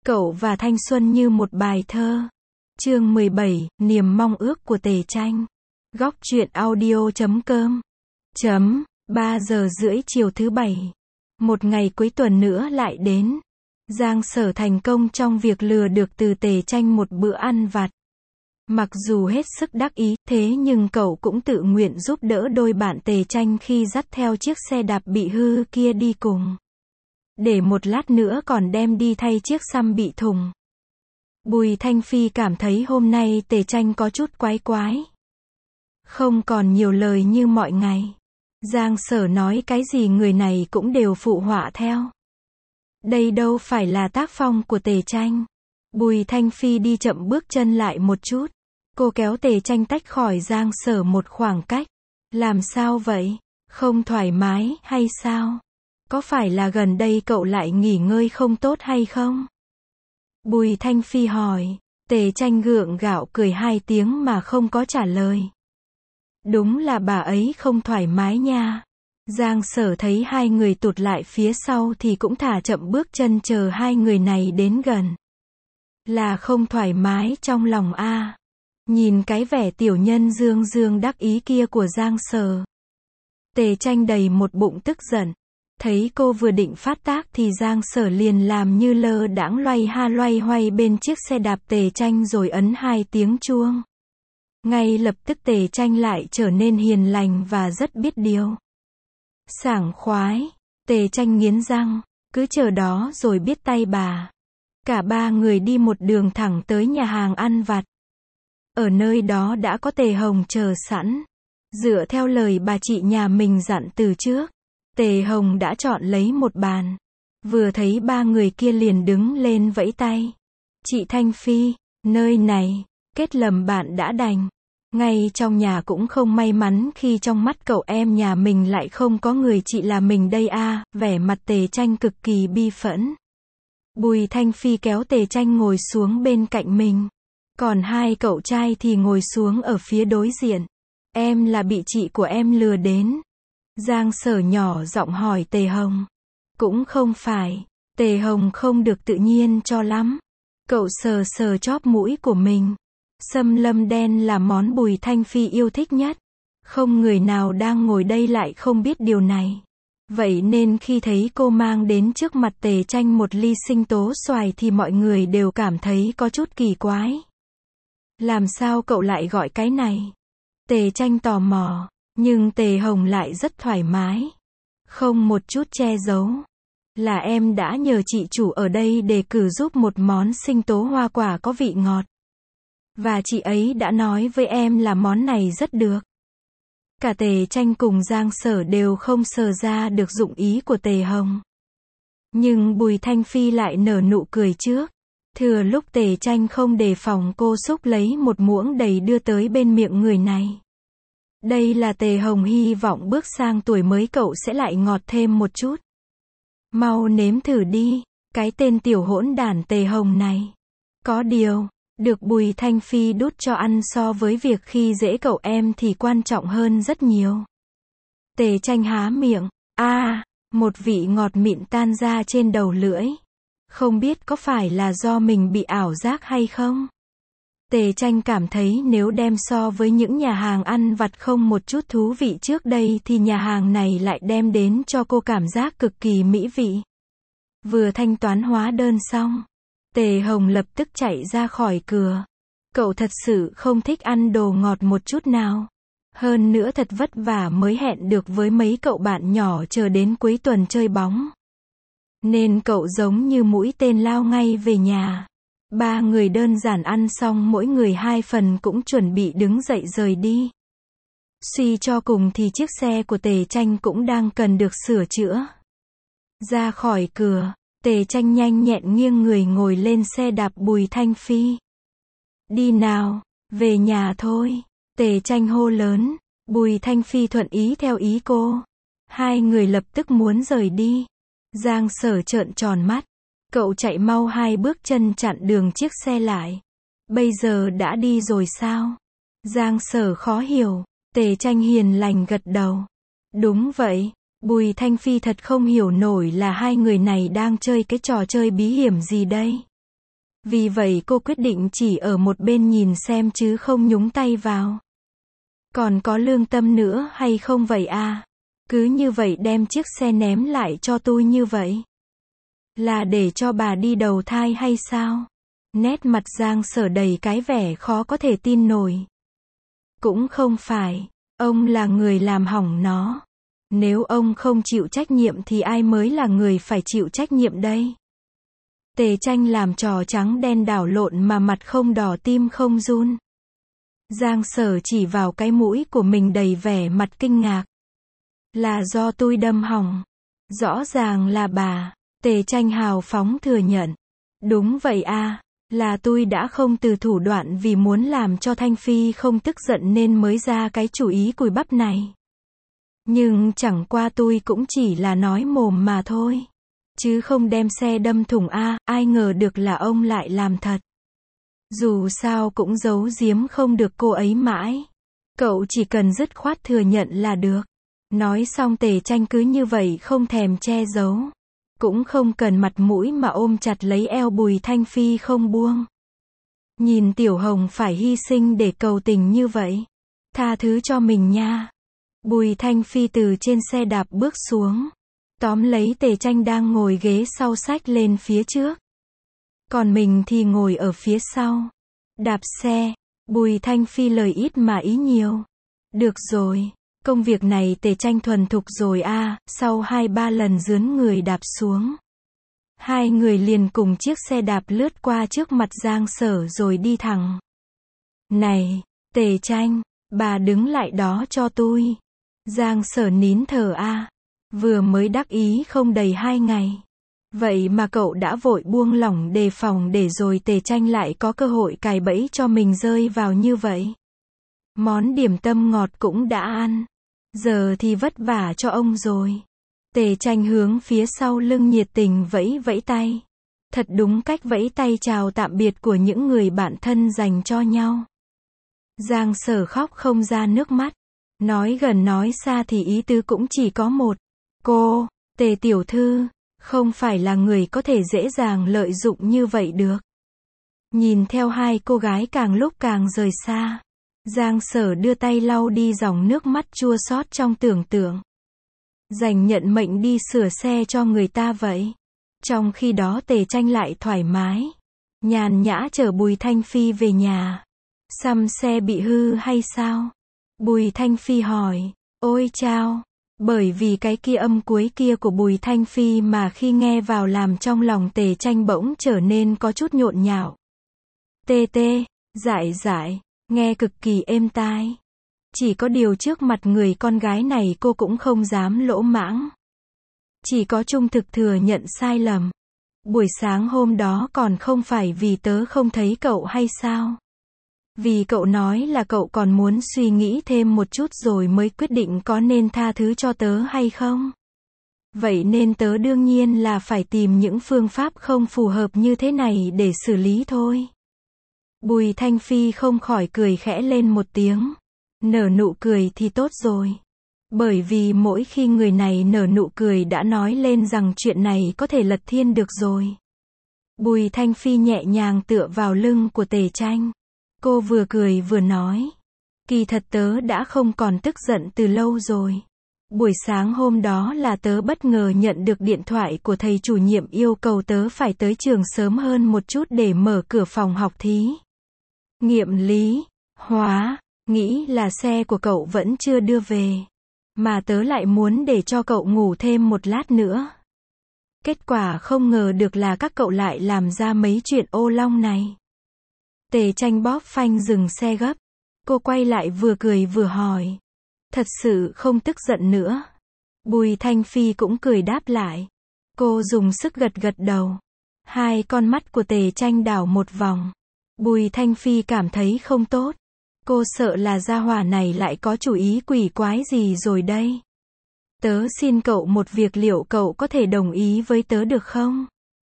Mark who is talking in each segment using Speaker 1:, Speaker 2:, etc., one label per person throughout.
Speaker 1: Cậu và thanh xuân như một bài thơ. Chương 17, niềm mong ước của Tề Tranh. Góc truyện audio.com. 3 giờ rưỡi chiều thứ Bảy. Một ngày cuối tuần nữa lại đến. Giang Sở thành công trong việc lừa được từ Tề Tranh một bữa ăn vặt. Mặc dù hết sức đắc ý, thế nhưng cậu cũng tự nguyện giúp đỡ đôi bạn Tề Tranh khi dắt theo chiếc xe đạp bị hư kia đi cùng. Để một lát nữa còn đem đi thay chiếc xăm bị thùng. Bùi Thanh Phi cảm thấy hôm nay Tề Tranh có chút quái quái. Không còn nhiều lời như mọi ngày. Giang Sở nói cái gì người này cũng đều phụ họa theo. Đây đâu phải là tác phong của Tề Tranh. Bùi Thanh Phi đi chậm bước chân lại một chút. Cô kéo Tề Tranh tách khỏi Giang Sở một khoảng cách. Làm sao vậy? Không thoải mái hay sao? Có phải là gần đây cậu lại nghỉ ngơi không tốt hay không? Bùi Thanh Phi hỏi. Tề Tranh gượng gạo cười 2 tiếng mà không có trả lời. Đúng là bà ấy không thoải mái nha. Giang Sở thấy hai người tụt lại phía sau thì cũng thả chậm bước chân chờ hai người này đến gần. Là không thoải mái trong lòng a. Nhìn cái vẻ tiểu nhân dương dương đắc ý kia của Giang Sở. Tề Tranh đầy một bụng tức giận. Thấy cô vừa định phát tác thì Giang Sở liền làm như lơ đãng loay hoay bên chiếc xe đạp Tề Tranh rồi ấn 2 tiếng chuông. Ngay lập tức Tề Tranh lại trở nên hiền lành và rất biết điều. Sảng khoái. Tề Tranh nghiến răng. Cứ chờ đó rồi biết tay bà. Cả ba người đi một đường thẳng tới nhà hàng ăn vặt. Ở nơi đó đã có Tề Hồng chờ sẵn. Dựa theo lời bà chị nhà mình dặn từ trước, Tề Hồng đã chọn lấy một bàn. Vừa thấy ba người kia liền đứng lên vẫy tay. Chị Thanh Phi, nơi này, kết lầm bạn đã đành. Ngay trong nhà cũng không may mắn khi trong mắt cậu em nhà mình lại không có người chị là mình đây a. Vẻ mặt Tề Tranh cực kỳ bi phẫn. Bùi Thanh Phi kéo Tề Tranh ngồi xuống bên cạnh mình. Còn hai cậu trai thì ngồi xuống ở phía đối diện. Em là bị chị của em lừa đến. Giang Sở nhỏ giọng hỏi Tề Hồng. Cũng không phải. Tề Hồng không được tự nhiên cho lắm. Cậu sờ sờ chóp mũi của mình. Sâm lâm đen là món Bùi Thanh Phi yêu thích nhất. Không người nào đang ngồi đây lại không biết điều này. Vậy nên khi thấy cô mang đến trước mặt Tề Tranh một ly sinh tố xoài thì mọi người đều cảm thấy có chút kỳ quái. Làm sao cậu lại gọi cái này? Tề Tranh tò mò. Nhưng Tề Hồng lại rất thoải mái. Không một chút che giấu. Là em đã nhờ chị chủ ở đây đề cử giúp một món sinh tố hoa quả có vị ngọt. Và chị ấy đã nói với em là món này rất được. Cả Tề Tranh cùng Giang Sở đều không sờ ra được dụng ý của Tề Hồng. Nhưng Bùi Thanh Phi lại nở nụ cười trước. Thừa lúc Tề Tranh không đề phòng cô xúc lấy một muỗng đầy đưa tới bên miệng người này. Đây là Tề Hồng hy vọng bước sang tuổi mới cậu sẽ lại ngọt thêm một chút. Mau nếm thử đi, cái tên tiểu hỗn đản Tề Hồng này. Có điều, được Bùi Thanh Phi đút cho ăn so với việc khi dễ cậu em thì quan trọng hơn rất nhiều. Tề Tranh há miệng, một vị ngọt mịn tan ra trên đầu lưỡi. Không biết có phải là do mình bị ảo giác hay không? Tề Tranh cảm thấy nếu đem so với những nhà hàng ăn vặt không một chút thú vị trước đây thì nhà hàng này lại đem đến cho cô cảm giác cực kỳ mỹ vị. Vừa thanh toán hóa đơn xong, Tề Hồng lập tức chạy ra khỏi cửa. Cậu thật sự không thích ăn đồ ngọt một chút nào. Hơn nữa thật vất vả mới hẹn được với mấy cậu bạn nhỏ chờ đến cuối tuần chơi bóng. Nên cậu giống như mũi tên lao ngay về nhà. Ba người đơn giản ăn xong mỗi người 2 phần cũng chuẩn bị đứng dậy rời đi. Suy cho cùng thì chiếc xe của Tề Tranh cũng đang cần được sửa chữa. Ra khỏi cửa, Tề Tranh nhanh nhẹn nghiêng người ngồi lên xe đạp Bùi Thanh Phi. Đi nào, về nhà thôi. Tề Tranh hô lớn. Bùi Thanh Phi thuận ý theo ý cô. Hai người lập tức muốn rời đi. Giang Sở trợn tròn mắt. Cậu chạy mau 2 bước chân chặn đường chiếc xe lại. Bây giờ đã đi rồi sao? Giang Sở khó hiểu. Tề Tranh hiền lành gật đầu. Đúng vậy. Bùi Thanh Phi thật không hiểu nổi là hai người này đang chơi cái trò chơi bí hiểm gì đây. Vì vậy cô quyết định chỉ ở một bên nhìn xem chứ không nhúng tay vào. Còn có lương tâm nữa hay không vậy à? Cứ như vậy đem chiếc xe ném lại cho tôi như vậy. Là để cho bà đi đầu thai hay sao? Nét mặt Giang Sở đầy cái vẻ khó có thể tin nổi. Cũng không phải, ông là người làm hỏng nó. Nếu ông không chịu trách nhiệm thì ai mới là người phải chịu trách nhiệm đây? Tề Tranh làm trò trắng đen đảo lộn mà mặt không đỏ tim không run. Giang Sở chỉ vào cái mũi của mình đầy vẻ mặt kinh ngạc. Là do tôi đâm hỏng. Rõ ràng là bà. Tề Tranh hào phóng thừa nhận. Đúng vậy à, là tôi đã không từ thủ đoạn vì muốn làm cho Thanh Phi không tức giận nên mới ra cái chủ ý cùi bắp này. Nhưng chẳng qua tôi cũng chỉ là nói mồm mà thôi. Chứ không đem xe đâm thủng a, ai ngờ được là ông lại làm thật. Dù sao cũng giấu giếm không được cô ấy mãi. Cậu chỉ cần dứt khoát thừa nhận là được. Nói xong Tề Tranh cứ như vậy không thèm che giấu. Cũng không cần mặt mũi mà ôm chặt lấy eo Bùi Thanh Phi không buông. Nhìn Tiểu Hồng phải hy sinh để cầu tình như vậy. Tha thứ cho mình nha. Bùi Thanh Phi từ trên xe đạp bước xuống. Tóm lấy Tề Tranh đang ngồi ghế sau xách lên phía trước. Còn mình thì ngồi ở phía sau. Đạp xe. Bùi Thanh Phi lời ít mà ý nhiều. Được rồi. Công việc này Tề Tranh thuần thục rồi a. Sau 2-3 lần dướn người đạp xuống. Hai người liền cùng chiếc xe đạp lướt qua trước mặt Giang Sở rồi đi thẳng. Này, Tề Tranh, bà đứng lại đó cho tôi. Giang Sở nín thở a. Vừa mới đắc ý không đầy 2 ngày. Vậy mà cậu đã vội buông lỏng đề phòng để rồi Tề Tranh lại có cơ hội cài bẫy cho mình rơi vào như vậy. Món điểm tâm ngọt cũng đã ăn. Giờ thì vất vả cho ông rồi. Tề Tranh hướng phía sau lưng nhiệt tình vẫy vẫy tay. Thật đúng cách vẫy tay chào tạm biệt của những người bạn thân dành cho nhau. Giang Sở khóc không ra nước mắt. Nói gần nói xa thì ý tứ cũng chỉ có một. Cô, Tề tiểu thư, không phải là người có thể dễ dàng lợi dụng như vậy được. Nhìn theo hai cô gái càng lúc càng rời xa. Giang Sở đưa tay lau đi dòng nước mắt chua xót trong tưởng tượng. Dành nhận mệnh đi sửa xe cho người ta vậy. Trong khi đó Tề Tranh lại thoải mái. Nhàn nhã chở Bùi Thanh Phi về nhà. Xăm xe bị hư hay sao? Bùi Thanh Phi hỏi. Ôi chao! Bởi vì cái kia âm cuối kia của Bùi Thanh Phi mà khi nghe vào làm trong lòng Tề Tranh bỗng trở nên có chút nhộn nhạo. Tê tê, dại dại, nghe cực kỳ êm tai. Chỉ có điều trước mặt người con gái này cô cũng không dám lỗ mãng. Chỉ có trung thực thừa nhận sai lầm. Buổi sáng hôm đó còn không phải vì tớ không thấy cậu hay sao? Vì cậu nói là cậu còn muốn suy nghĩ thêm một chút rồi mới quyết định có nên tha thứ cho tớ hay không? Vậy nên tớ đương nhiên là phải tìm những phương pháp không phù hợp như thế này để xử lý thôi. Bùi Thanh Phi không khỏi cười khẽ lên một tiếng. Nở nụ cười thì tốt rồi. Bởi vì mỗi khi người này nở nụ cười đã nói lên rằng chuyện này có thể lật thiên được rồi. Bùi Thanh Phi nhẹ nhàng tựa vào lưng của Tề Tranh. Cô vừa cười vừa nói. Kỳ thật tớ đã không còn tức giận từ lâu rồi. Buổi sáng hôm đó là tớ bất ngờ nhận được điện thoại của thầy chủ nhiệm yêu cầu tớ phải tới trường sớm hơn một chút để mở cửa phòng học thí nghiệm lý hóa. Nghĩ là xe của cậu vẫn chưa đưa về. Mà tớ lại muốn để cho cậu ngủ thêm một lát nữa. Kết quả không ngờ được là các cậu lại làm ra mấy chuyện ô long này. Tề Tranh bóp phanh dừng xe gấp. Cô quay lại vừa cười vừa hỏi. Thật sự không tức giận nữa. Bùi Thanh Phi cũng cười đáp lại. Cô dùng sức gật gật đầu. Hai con mắt của Tề Tranh đảo một vòng. Bùi Thanh Phi cảm thấy không tốt. Cô sợ là gia hỏa này lại có chủ ý quỷ quái gì rồi đây. Tớ xin cậu một việc, liệu cậu có thể đồng ý với tớ được không?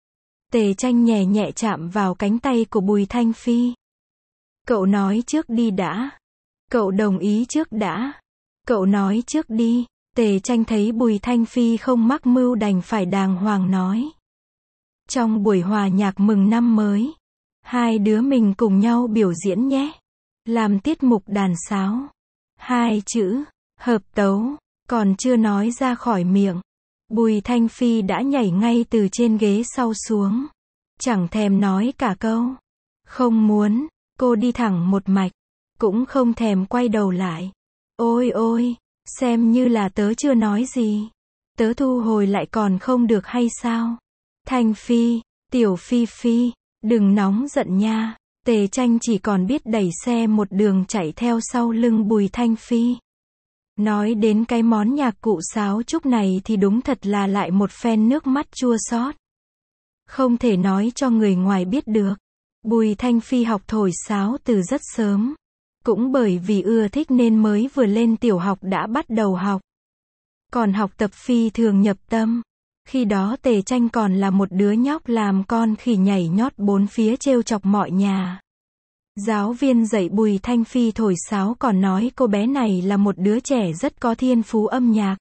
Speaker 1: Tề Tranh nhẹ nhẹ chạm vào cánh tay của Bùi Thanh Phi. Cậu nói trước đi đã. Cậu đồng ý trước đã. Cậu nói trước đi. Tề Tranh thấy Bùi Thanh Phi không mắc mưu đành phải đàng hoàng nói. Trong buổi hòa nhạc mừng năm mới, Hai đứa mình cùng nhau biểu diễn nhé. Làm tiết mục đàn sáo. Hai chữ, hợp tấu, còn chưa nói ra khỏi miệng. Bùi Thanh Phi đã nhảy ngay từ trên ghế sau xuống. Chẳng thèm nói cả câu. Không muốn, cô đi thẳng một mạch. Cũng không thèm quay đầu lại. Ôi ôi, xem như là tớ chưa nói gì. Tớ thu hồi lại còn không được hay sao? Thanh Phi, Tiểu Phi Phi, đừng nóng giận nha. Tề Tranh chỉ còn biết đẩy xe một đường chạy theo sau lưng Bùi Thanh Phi. Nói đến cái món nhạc cụ sáo trúc này thì đúng thật là lại một phen nước mắt chua xót. Không thể nói cho người ngoài biết được. Bùi Thanh Phi học thổi sáo từ rất sớm. Cũng bởi vì ưa thích nên mới vừa lên tiểu học đã bắt đầu học. Còn học tập phi thường nhập tâm. Khi đó Tề Tranh còn là một đứa nhóc làm con khỉ nhảy nhót bốn phía trêu chọc mọi nhà. Giáo viên dạy Bùi Thanh Phi thổi sáo còn nói cô bé này là một đứa trẻ rất có thiên phú âm nhạc.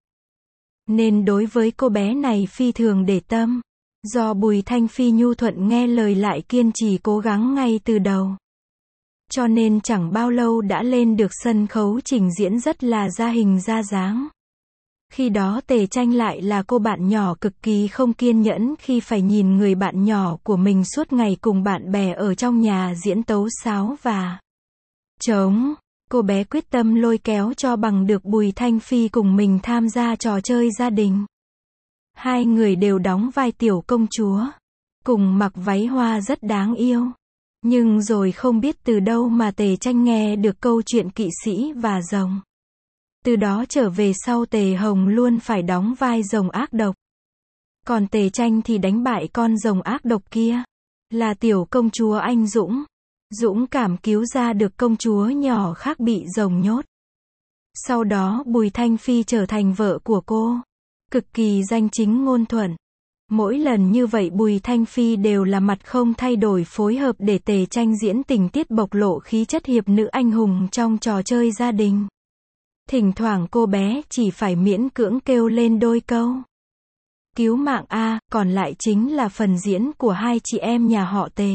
Speaker 1: Nên đối với cô bé này phi thường để tâm. Do Bùi Thanh Phi nhu thuận nghe lời lại kiên trì cố gắng ngay từ đầu. Cho nên chẳng bao lâu đã lên được sân khấu trình diễn rất là ra hình ra dáng. Khi đó Tề Tranh lại là cô bạn nhỏ cực kỳ không kiên nhẫn khi phải nhìn người bạn nhỏ của mình suốt ngày cùng bạn bè ở trong nhà diễn tấu sáo và trống. Cô bé quyết tâm lôi kéo cho bằng được Bùi Thanh Phi cùng mình tham gia trò chơi gia đình. Hai người đều đóng vai tiểu công chúa, cùng mặc váy hoa rất đáng yêu. Nhưng rồi không biết từ đâu mà Tề Tranh nghe được câu chuyện kỵ sĩ và rồng. Từ đó trở về sau Tề Hồng luôn phải đóng vai rồng ác độc. Còn Tề Tranh thì đánh bại con rồng ác độc kia. Là tiểu công chúa anh dũng. Dũng cảm cứu ra được công chúa nhỏ khác bị rồng nhốt. Sau đó Bùi Thanh Phi trở thành vợ của cô. Cực kỳ danh chính ngôn thuận. Mỗi lần như vậy Bùi Thanh Phi đều là mặt không thay đổi phối hợp để Tề Tranh diễn tình tiết bộc lộ khí chất hiệp nữ anh hùng trong trò chơi gia đình. Thỉnh thoảng cô bé chỉ phải miễn cưỡng kêu lên đôi câu. Cứu mạng a, còn lại chính là phần diễn của hai chị em nhà họ Tề.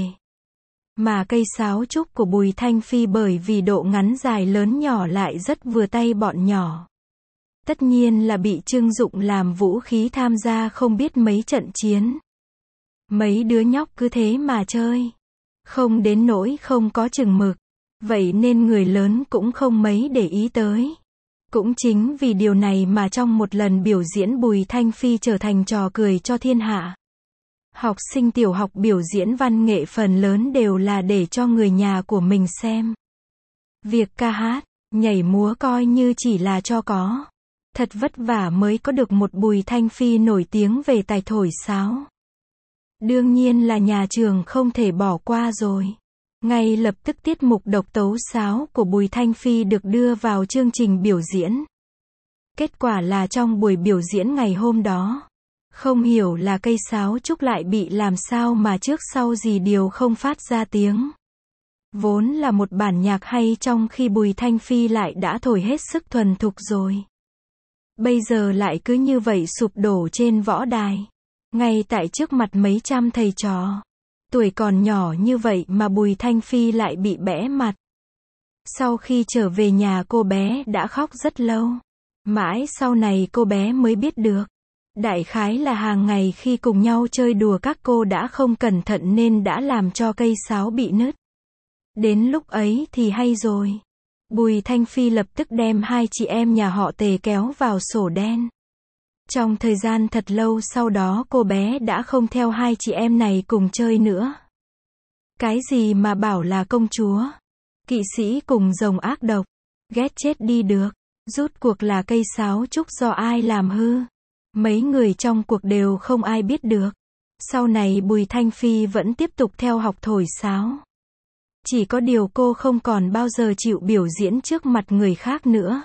Speaker 1: Mà cây sáo trúc của Bùi Thanh Phi bởi vì độ ngắn dài lớn nhỏ lại rất vừa tay bọn nhỏ. Tất nhiên là bị trưng dụng làm vũ khí tham gia không biết mấy trận chiến. Mấy đứa nhóc cứ thế mà chơi. Không đến nỗi không có chừng mực. Vậy nên người lớn cũng không mấy để ý tới. Cũng chính vì điều này mà trong một lần biểu diễn Bùi Thanh Phi trở thành trò cười cho thiên hạ. Học sinh tiểu học biểu diễn văn nghệ phần lớn đều là để cho người nhà của mình xem. Việc ca hát, nhảy múa coi như chỉ là cho có. Thật vất vả mới có được một Bùi Thanh Phi nổi tiếng về tài thổi sáo. Đương nhiên là nhà trường không thể bỏ qua rồi. Ngay lập tức tiết mục độc tấu sáo của Bùi Thanh Phi được đưa vào chương trình biểu diễn. Kết quả là trong buổi biểu diễn ngày hôm đó, không hiểu là cây sáo trúc lại bị làm sao mà trước sau gì điều không phát ra tiếng. Vốn là một bản nhạc hay trong khi Bùi Thanh Phi lại đã thổi hết sức thuần thục rồi. Bây giờ lại cứ như vậy sụp đổ trên võ đài. Ngay tại trước mặt mấy trăm thầy trò. Tuổi còn nhỏ như vậy mà Bùi Thanh Phi lại bị bẽ mặt. Sau khi trở về nhà cô bé đã khóc rất lâu. Mãi sau này cô bé mới biết được. Đại khái là hàng ngày khi cùng nhau chơi đùa các cô đã không cẩn thận nên đã làm cho cây sáo bị nứt. Đến lúc ấy thì hay rồi. Bùi Thanh Phi lập tức đem hai chị em nhà họ Tề kéo vào sổ đen. Trong thời gian thật lâu sau đó cô bé đã không theo hai chị em này cùng chơi nữa. Cái gì mà bảo là công chúa, kỵ sĩ cùng rồng ác độc, ghét chết đi được. Rút cuộc là cây sáo trúc do ai làm hư. Mấy người trong cuộc đều không ai biết được. Sau này Bùi Thanh Phi vẫn tiếp tục theo học thổi sáo. Chỉ có điều cô không còn bao giờ chịu biểu diễn trước mặt người khác nữa.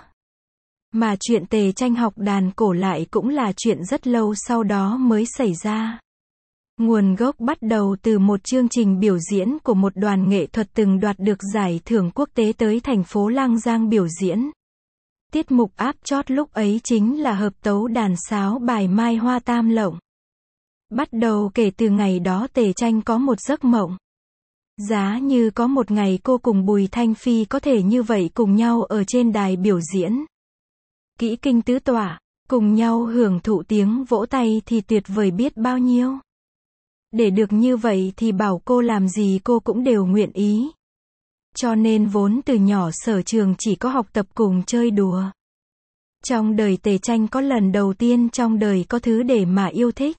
Speaker 1: Mà chuyện Tề Tranh học đàn cổ lại cũng là chuyện rất lâu sau đó mới xảy ra. Nguồn gốc bắt đầu từ một chương trình biểu diễn của một đoàn nghệ thuật từng đoạt được giải thưởng quốc tế tới thành phố Lang Giang biểu diễn. Tiết mục áp chót lúc ấy chính là hợp tấu đàn sáo bài Mai Hoa Tam Lộng. Bắt đầu kể từ ngày đó Tề Tranh có một giấc mộng. Giá như có một ngày cô cùng Bùi Thanh Phi có thể như vậy cùng nhau ở trên đài biểu diễn. Kỹ kinh tứ tọa, cùng nhau hưởng thụ tiếng vỗ tay thì tuyệt vời biết bao nhiêu. Để được như vậy thì bảo cô làm gì cô cũng đều nguyện ý. Cho nên vốn từ nhỏ Sở Trường chỉ có học tập cùng chơi đùa. Trong đời Tề Tranh có lần đầu tiên trong đời có thứ để mà yêu thích.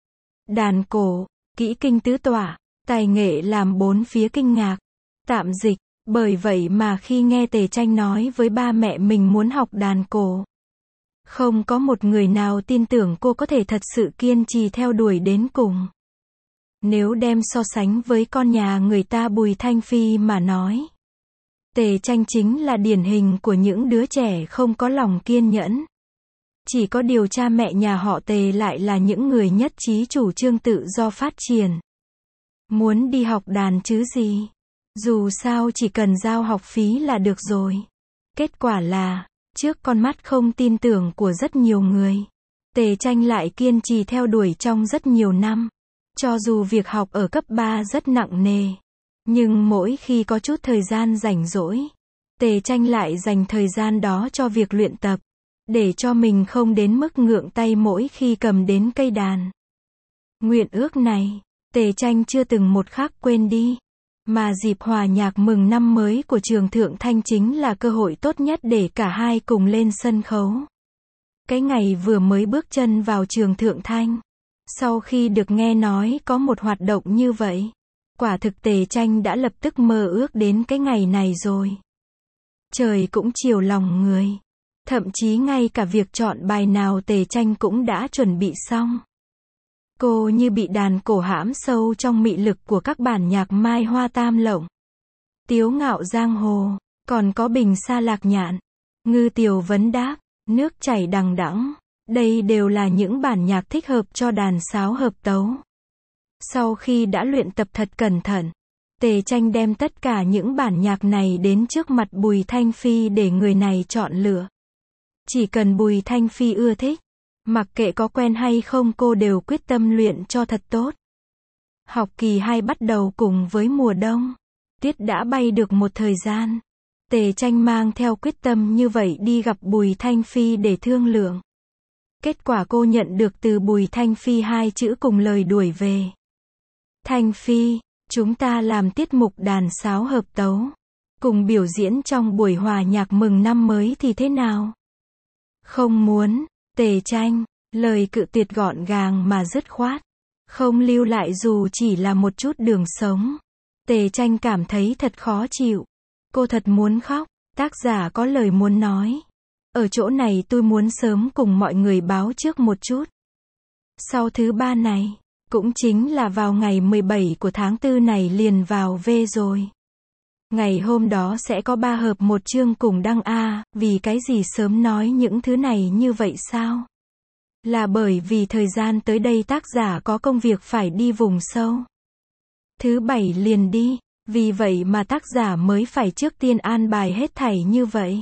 Speaker 1: Đàn cổ, kỹ kinh tứ tọa, tài nghệ làm bốn phía kinh ngạc. Tạm dịch, bởi vậy mà khi nghe Tề Tranh nói với ba mẹ mình muốn học đàn cổ, không có một người nào tin tưởng cô có thể thật sự kiên trì theo đuổi đến cùng. Nếu đem so sánh với con nhà người ta Bùi Thanh Phi mà nói, Tề Tranh chính là điển hình của những đứa trẻ không có lòng kiên nhẫn. Chỉ có điều cha mẹ nhà họ Tề lại là những người nhất trí chủ trương tự do phát triển. Muốn đi học đàn chứ gì. Dù sao chỉ cần giao học phí là được rồi. Kết quả là, trước con mắt không tin tưởng của rất nhiều người, Tề Tranh lại kiên trì theo đuổi trong rất nhiều năm. Cho dù việc học ở cấp 3 rất nặng nề, nhưng mỗi khi có chút thời gian rảnh rỗi, Tề Tranh lại dành thời gian đó cho việc luyện tập, để cho mình không đến mức ngượng tay mỗi khi cầm đến cây đàn. Nguyện ước này, Tề Tranh chưa từng một khắc quên đi. Mà dịp hòa nhạc mừng năm mới của trường Thượng Thanh chính là cơ hội tốt nhất để cả hai cùng lên sân khấu. Cái ngày vừa mới bước chân vào trường Thượng Thanh, sau khi được nghe nói có một hoạt động như vậy, quả thực Tề Tranh đã lập tức mơ ước đến cái ngày này rồi. Trời cũng chiều lòng người. Thậm chí ngay cả việc chọn bài nào Tề Tranh cũng đã chuẩn bị xong. Cô như bị đàn cổ hãm sâu trong mị lực của các bản nhạc Mai Hoa Tam Lộng, Tiếu Ngạo Giang Hồ, còn có Bình Sa Lạc Nhạn, Ngư Tiều Vấn Đáp, Nước Chảy Đằng Đẵng. Đây đều là những bản nhạc thích hợp cho đàn sáo hợp tấu. Sau khi đã luyện tập thật cẩn thận, Tề Tranh đem tất cả những bản nhạc này đến trước mặt Bùi Thanh Phi để người này chọn lựa. Chỉ cần Bùi Thanh Phi ưa thích, mặc kệ có quen hay không cô đều quyết tâm luyện cho thật tốt. Học kỳ 2 bắt đầu cùng với mùa đông. Tuyết đã bay được một thời gian. Tề Tranh mang theo quyết tâm như vậy đi gặp Bùi Thanh Phi để thương lượng. Kết quả cô nhận được từ Bùi Thanh Phi 2 chữ cùng lời đuổi về. Thanh Phi, chúng ta làm tiết mục đàn sáo hợp tấu, cùng biểu diễn trong buổi hòa nhạc mừng năm mới thì thế nào? Không muốn. Tề Tranh, lời cự tuyệt gọn gàng mà dứt khoát, không lưu lại dù chỉ là một chút đường sống. Tề Tranh cảm thấy thật khó chịu. Cô thật muốn khóc. Tác giả có lời muốn nói. Ở chỗ này tôi muốn sớm cùng mọi người báo trước một chút. Sau thứ 3 này, cũng chính là vào ngày 17 của tháng 4 này liền vào V rồi. Ngày hôm đó sẽ có 3 hợp một chương cùng đăng A, vì cái gì sớm nói những thứ này như vậy sao? Là bởi vì thời gian tới đây tác giả có công việc phải đi vùng sâu. Thứ 7 liền đi, vì vậy mà tác giả mới phải trước tiên an bài hết thảy như vậy.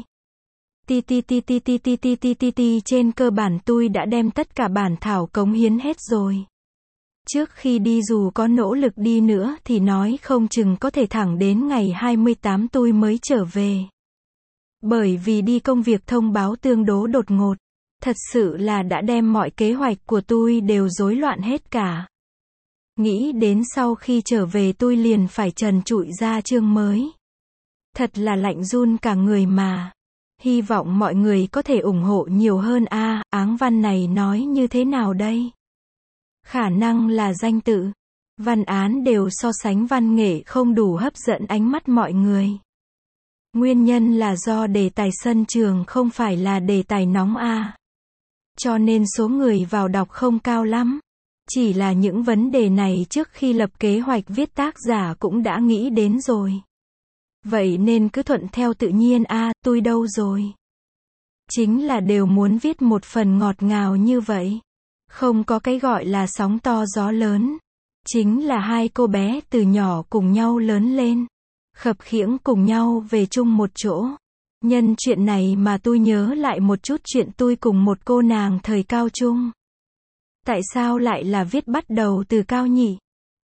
Speaker 1: Trên cơ bản tôi đã đem tất cả bản thảo cống hiến hết rồi. Trước khi đi dù có nỗ lực đi nữa thì nói không chừng có thể thẳng đến ngày 28 tôi mới trở về. Bởi vì đi công việc thông báo tương đối đột ngột. Thật sự là đã đem mọi kế hoạch của tôi đều rối loạn hết cả. Nghĩ đến sau khi trở về tôi liền phải trần trụi ra chương mới. Thật là lạnh run cả người mà. Hy vọng mọi người có thể ủng hộ nhiều hơn a. Áng văn này nói như thế nào đây? Khả năng là danh tự, văn án đều so sánh văn nghệ không đủ hấp dẫn ánh mắt mọi người. Nguyên nhân là do đề tài sân trường không phải là đề tài nóng a. Cho nên số người vào đọc không cao lắm. Chỉ là những vấn đề này trước khi lập kế hoạch viết tác giả cũng đã nghĩ đến rồi. Vậy nên cứ thuận theo tự nhiên a. Tôi đâu rồi? Chính là đều muốn viết một phần ngọt ngào như vậy. Không có cái gọi là sóng to gió lớn. Chính là hai cô bé từ nhỏ cùng nhau lớn lên. Khập khiễng cùng nhau về chung một chỗ. Nhân chuyện này mà tôi nhớ lại một chút chuyện tôi cùng một cô nàng thời cao trung. Tại sao lại là viết bắt đầu từ cao nhỉ?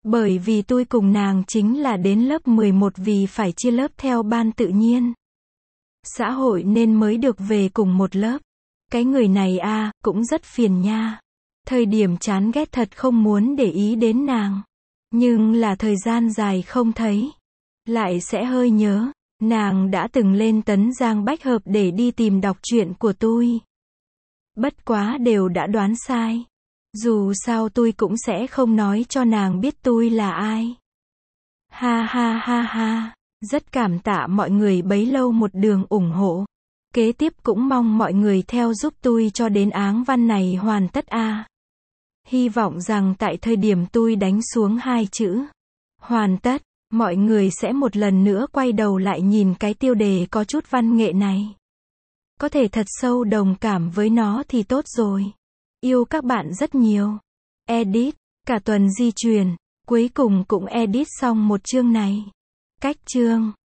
Speaker 1: Bởi vì tôi cùng nàng chính là đến lớp 11 vì phải chia lớp theo ban tự nhiên xã hội nên mới được về cùng một lớp. Cái người này cũng rất phiền nha. Thời điểm chán ghét thật không muốn để ý đến nàng. Nhưng là thời gian dài không thấy. Lại sẽ hơi nhớ. Nàng đã từng lên Tấn Giang Bách Hợp để đi tìm đọc truyện của tôi. Bất quá đều đã đoán sai. Dù sao tôi cũng sẽ không nói cho nàng biết tôi là ai. Ha ha ha ha. Rất cảm tạ mọi người bấy lâu một đường ủng hộ. Kế tiếp cũng mong mọi người theo giúp tôi cho đến áng văn này hoàn tất Hy vọng rằng tại thời điểm tôi đánh xuống 2 chữ hoàn tất, mọi người sẽ một lần nữa quay đầu lại nhìn cái tiêu đề có chút văn nghệ này. Có thể thật sâu đồng cảm với nó thì tốt rồi. Yêu các bạn rất nhiều. Edit, cả tuần di chuyển, cuối cùng cũng edit xong một chương này. Cách chương